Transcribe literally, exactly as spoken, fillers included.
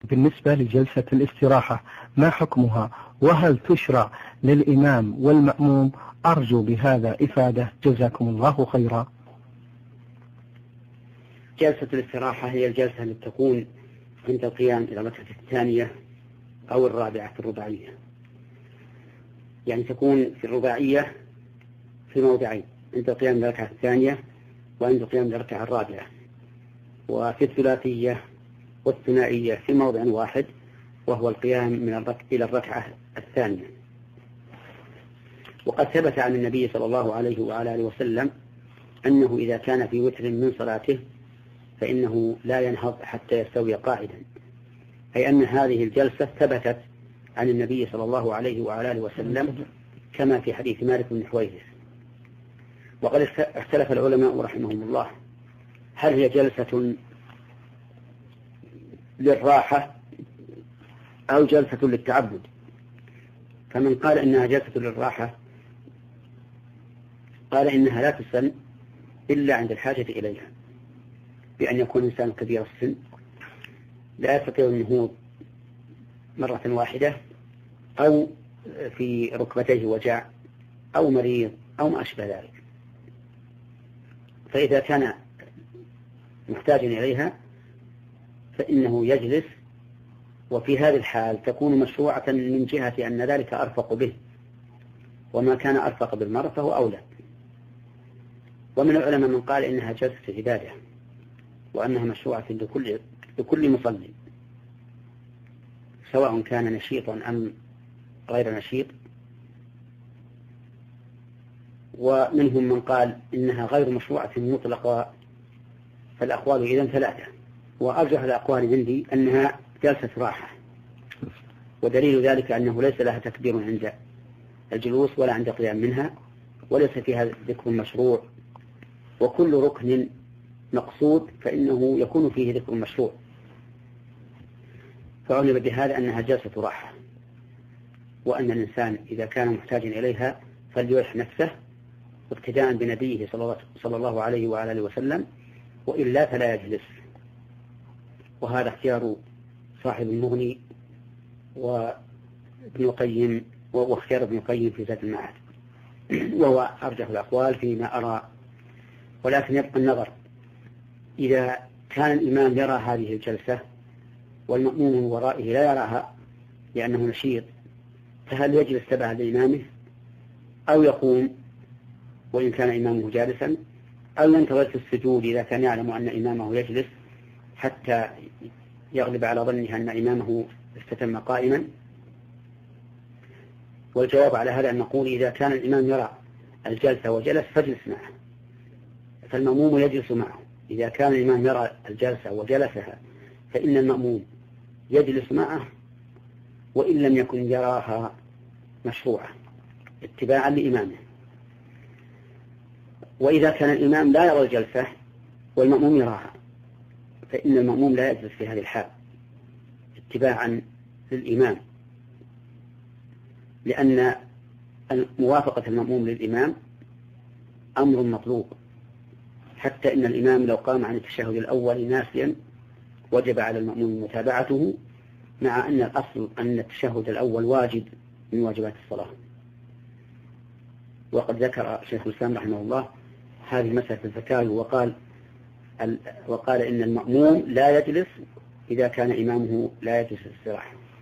بالنسبة لجلسة الاستراحة ما حكمها، وهل تشرع للإمام والمأموم؟ أرجو بهذا إفادة، جزاكم الله خيرا. جلسة الاستراحة هي الجلسة التي تكون عند القيام إلى الركعة الثانية أو الرابعة في الرباعية، يعني تكون في الرباعية في موضعين، عند القيام إلى الركعة الثانية وعند القيام إلى الركعة الرابعة، وفي الثلاثية والثنائية في موضع واحد وهو القيام من الركعة إلى الركعة الثانية. وقد ثبت عن النبي صلى الله عليه وعلى آله وسلم أنه إذا كان في وتر من صلاته فإنه لا ينهض حتى يستوي قاعدا، أي أن هذه الجلسة ثبتت عن النبي صلى الله عليه وعلى آله وسلم كما في حديث مالك بن حويرث. وقد اختلف العلماء رحمهم الله هل هي جلسة للراحة أو جلسة للتعبد. فمن قال إنها جلسة للراحة قال إنها لا تسن إلا عند الحاجة إليها، بأن يكون إنسان كبير السن لا يستطيع النهوض مرة واحدة، أو في ركبتيه وجع، أو مريض، أو ما أشبه ذلك. فإذا كان محتاجا إليها فإنه يجلس، وفي هذه الحال تكون مشروعة من جهة أن ذلك أرفق به، وما كان أرفق بالمرء فهو أولى. ومن العلماء من قال إنها جلسة عبادة وأنها مشروعة لكل لكل مصلي سواء كان نشيطا أم غير نشيط. ومنهم من قال إنها غير مشروعة مطلقة. فالأقوال إذن ثلاثة، وأرجح الأقوال عندي أنها جلسة راحة، ودليل ذلك أنه ليس لها تكبير عند الجلوس ولا عند القيام منها، وليس فيها ذكر مشروع، وكل ركن مقصود فإنه يكون فيه ذكر مشروع، فعلم بهذا أنها جلسة راحة، وأن الإنسان إذا كان محتاجا إليها فليرح نفسه اقتداء بنبيه صلى الله عليه وعلى آله وسلم، وإلا فلا يجلس. وهذا اختيار صاحب المغني وابن القيم، واختيار ابن القيم في زاد المعاد، وهو أرجح الأقوال فيما أرى. ولكن يبقى النظر، إذا كان الإمام يرى هذه الجلسة والمأموم من ورائه لا يراها لأنه نشيط، فهل يجلس تبعا لإمامه أو يقوم وإن كان إمامه جالسا، أو ينتظر في السجود إذا كان يعلم أن إمامه يجلس حتى يغلب على ظنه أن إمامه استتم قائما؟ والجواب على هذا أن نقول إذا كان الإمام يرى الجلسة وجلس فاجلس معه، فالمأموم يجلس معه. إذا كان الإمام يرى الجلسة وجلسها فإن المأموم يجلس معه وإن لم يكن يراها مشروعة اتباعا لإمامه. وإذا كان الإمام لا يرى الجلسة والمأموم يراها فإن المأموم لا يجلس في هذه الحال اتباعا للإمام، لأن موافقة المأموم للإمام أمر مطلوب، حتى إن الإمام لو قام عن التشهد الأول ناسيا وجب على المأموم متابعته، مع أن الأصل أن التشهد الأول واجب من واجبات الصلاة. وقد ذكر شيخ الإسلام رحمه الله هذه مسألة الزكاة، وقال وقال إن المأموم لا يجلس إذا كان إمامه لا يجلس الاستراحة.